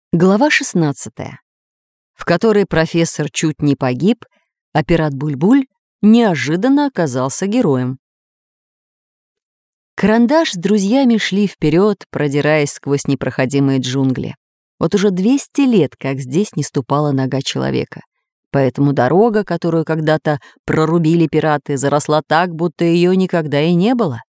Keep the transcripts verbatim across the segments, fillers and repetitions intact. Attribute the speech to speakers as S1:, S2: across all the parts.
S1: Глава шестнадцатая, в которой профессор чуть не погиб, а пират Буль-Буль неожиданно оказался героем. Карандаш с друзьями шли вперед, продираясь сквозь непроходимые джунгли. Вот уже двести лет, как здесь не ступала нога человека. Поэтому дорога, которую когда-то прорубили пираты, заросла так, будто ее никогда и не было.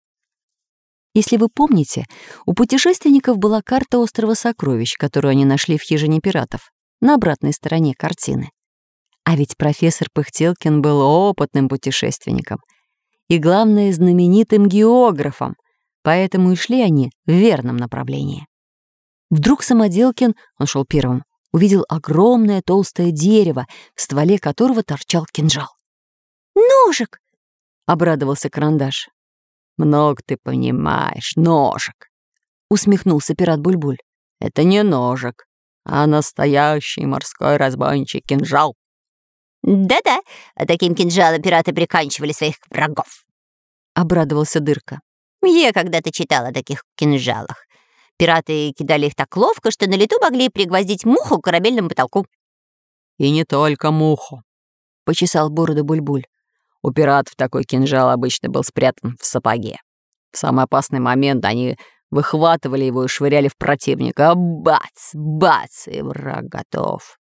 S1: Если вы помните, у путешественников была карта острова Сокровищ, которую они нашли в хижине пиратов, на обратной стороне картины. А ведь профессор Пыхтелкин был опытным путешественником и, главное, знаменитым географом, поэтому и шли они в верном направлении. Вдруг Самоделкин, он шел первым, увидел огромное толстое дерево, в стволе которого торчал кинжал.
S2: «Ножик!»
S1: — обрадовался Карандаш.
S3: «Много ты понимаешь, ножик»,
S1: — усмехнулся пират Буль-Буль.
S3: «Это не ножик, а настоящий морской разбойничий кинжал».
S2: «Да-да, таким кинжалом пираты приканчивали своих врагов»,
S1: — обрадовался Дырка.
S2: «Я когда-то читала о таких кинжалах. Пираты кидали их так ловко, что на лету могли пригвоздить муху к корабельному потолку».
S3: «И не только муху»,
S1: — почесал бороду Буль-Буль.
S3: «У пиратов такой кинжал обычно был спрятан в сапоге. В самый опасный момент они выхватывали его и швыряли в противника. Бац, бац, и враг готов».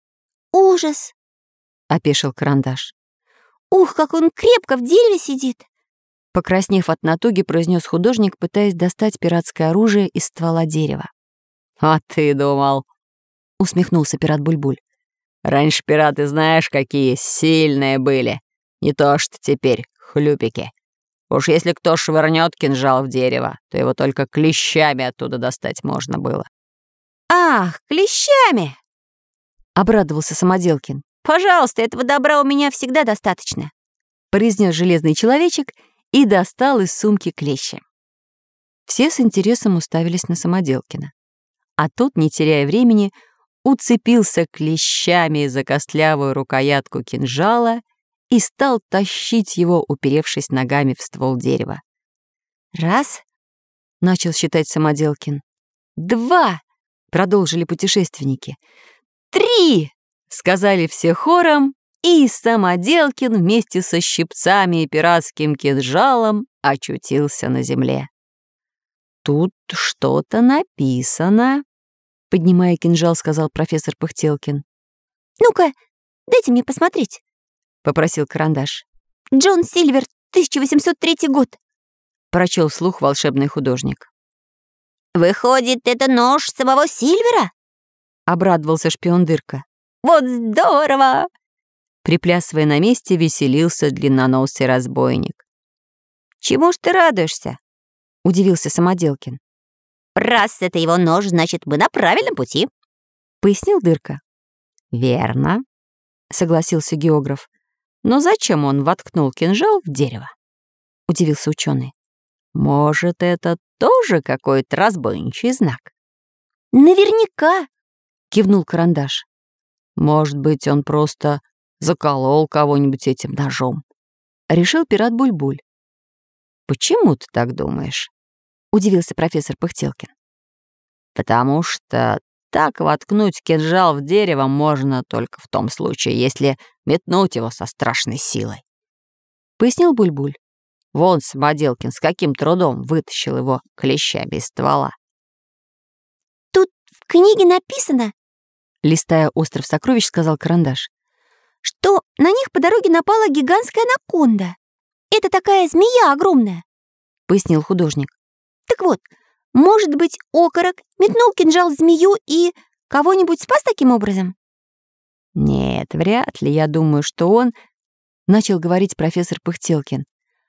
S2: «Ужас!»
S1: — опешил Карандаш.
S2: «Ух, как он крепко в дереве сидит!»
S1: Покраснев от натуги, произнес художник, пытаясь достать пиратское оружие из ствола дерева.
S3: «А ты думал?»
S1: — усмехнулся пират Буль-Буль.
S3: «Раньше пираты знаешь, какие сильные были. Не то что теперь хлюпики. Уж если кто швырнет кинжал в дерево, то его только клещами оттуда достать можно было».
S2: «Ах, клещами!»
S1: — обрадовался Самоделкин.
S2: «Пожалуйста, этого добра у меня всегда достаточно»,
S1: — произнес железный человечек и достал из сумки клещи. Все с интересом уставились на Самоделкина. А тот, не теряя времени, уцепился клещами за костлявую рукоятку кинжала и стал тащить его, уперевшись ногами в ствол дерева.
S2: «Раз»,
S1: — начал считать Самоделкин. «Два», — продолжили путешественники. «Три», — сказали все хором, и Самоделкин вместе со щипцами и пиратским кинжалом очутился на земле. «Тут что-то написано», — поднимая кинжал, сказал профессор Пыхтелкин.
S2: «Ну-ка, дайте мне посмотреть»,
S1: — попросил Карандаш.
S2: «Джон Сильвер, тысяча восемьсот третий год»,
S1: — прочел вслух волшебный художник.
S2: «Выходит, это нож самого Сильвера?»
S1: — обрадовался шпион Дырка.
S2: «Вот здорово!»
S1: Приплясывая на месте, веселился длинноносый разбойник.
S2: «Чему ж ты радуешься?»
S1: — удивился Самоделкин.
S2: «Раз это его нож, значит, мы на правильном пути»,
S1: — пояснил Дырка. «Верно», — согласился географ. «Но зачем он воткнул кинжал в дерево?» — удивился ученый. «Может, это тоже какой-то разбойничий знак?»
S2: «Наверняка»,
S1: — кивнул Карандаш. «Может быть, он просто заколол кого-нибудь этим ножом?» — решил пират Буль-Буль. «Почему ты так думаешь?» — удивился профессор Пыхтелкин. «Потому что так воткнуть кинжал в дерево можно только в том случае, если метнуть его со страшной силой», — пояснил Буль-Буль. «Вон Самоделкин с каким трудом вытащил его клещами из ствола».
S2: «Тут в книге написано»,
S1: — листая «Остров сокровищ», сказал Карандаш,
S2: «что на них по дороге напала гигантская анаконда. Это такая змея огромная»,
S1: — пояснил художник.
S2: «Так вот, может быть, окорок метнул кинжал в змею и кого-нибудь спас таким образом?»
S1: «Нет, вряд ли. Я думаю, что он...» — начал говорить профессор Пыхтелкин.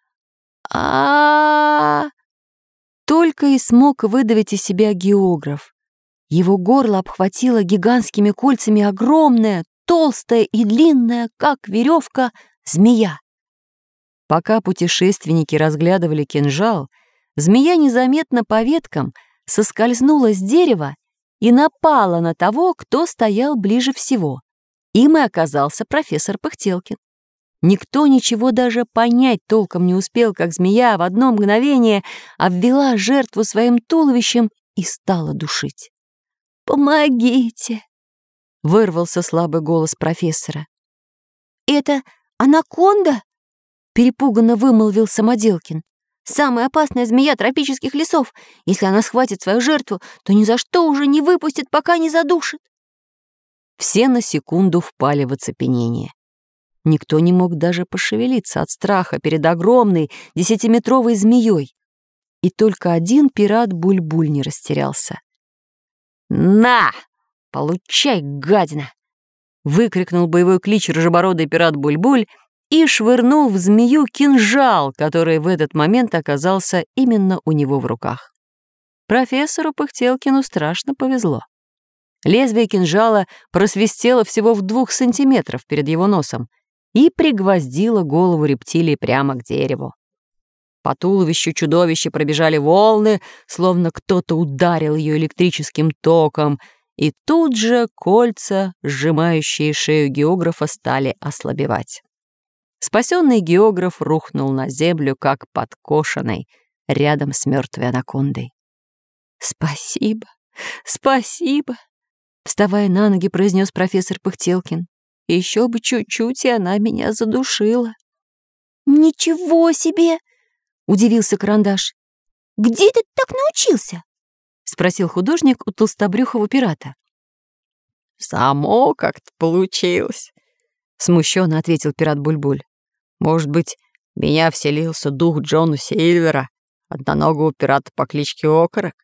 S1: а Только и смог выдавить из себя географ. Его горло обхватило гигантскими кольцами огромная, толстая и длинная, как веревка, змея. Пока путешественники разглядывали кинжал, змея незаметно по веткам соскользнула с дерева и напала на того, кто стоял ближе всего. Им и оказался профессор Пыхтелкин. Никто ничего даже понять толком не успел, как змея в одно мгновение обвела жертву своим туловищем и стала душить. «Помогите!» — вырвался слабый голос профессора.
S2: «Это анаконда?»
S1: — перепуганно вымолвил Самоделкин. «Самая опасная змея тропических лесов. Если она схватит свою жертву, то ни за что уже не выпустит, пока не задушит». Все на секунду впали в оцепенение. Никто не мог даже пошевелиться от страха перед огромной десятиметровой змеей. И только один пират Буль-Буль не растерялся. «На! Получай, гадина!» — выкрикнул боевой клич рыжебородый пират Буль-Буль и швырнул в змею кинжал, который в этот момент оказался именно у него в руках. Профессору Пыхтелкину страшно повезло. Лезвие кинжала просвистело всего в двух сантиметров перед его носом и пригвоздило голову рептилии прямо к дереву. По туловищу чудовища пробежали волны, словно кто-то ударил ее электрическим током, и тут же кольца, сжимающие шею географа, стали ослабевать. Спасенный географ рухнул на землю, как подкошенный, рядом с мертвой анакондой. «Спасибо, спасибо!» — вставая на ноги, произнес профессор Пыхтелкин. «Еще бы чуть-чуть, и она меня задушила».
S2: «Ничего себе!» — удивился Карандаш. «Где ты так научился?»
S1: — спросил художник у толстобрюхого пирата.
S3: «Само как-то получилось», — смущенно ответил пират Буль-Буль. «Может быть, в меня вселился дух Джона Сильвера, одноногого пирата по кличке Окорок?»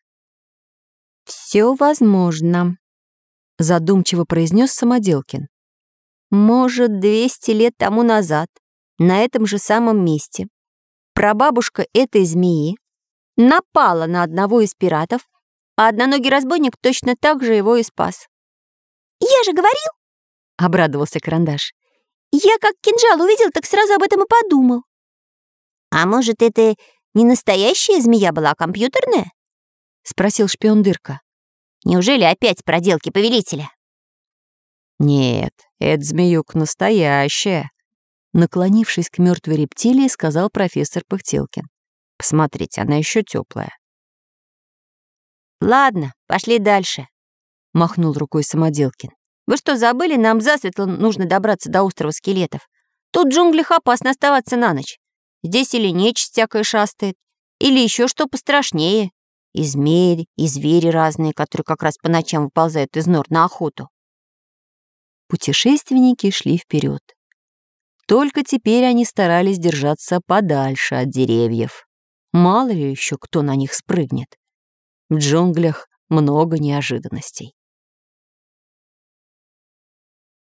S1: «Все возможно», — задумчиво произнес Самоделкин.
S2: «Может, двести лет тому назад, на этом же самом месте, прабабушка этой змеи напала на одного из пиратов, а одноногий разбойник точно так же его и спас». «Я же говорил!» —
S1: обрадовался Карандаш.
S2: «Я как кинжал увидел, так сразу об этом и подумал». «А может, это не настоящая змея была, а компьютерная?»
S1: — спросил шпион Дырка.
S2: «Неужели опять проделки повелителя?»
S1: «Нет, эта змеюка настоящая», — наклонившись к мертвой рептилии, сказал профессор Пыхтелкин. «Посмотрите, она еще теплая».
S2: «Ладно, пошли дальше», — махнул рукой Самоделкин. «Вы что, забыли? Нам засветло нужно добраться до острова скелетов. Тут в джунглях опасно оставаться на ночь. Здесь или нечисть всякая шастает, или еще что пострашнее. И змеи, и звери разные, которые как раз по ночам выползают из нор на охоту».
S1: Путешественники шли вперед. Только теперь они старались держаться подальше от деревьев. Мало ли еще кто на них спрыгнет. В джунглях много неожиданностей.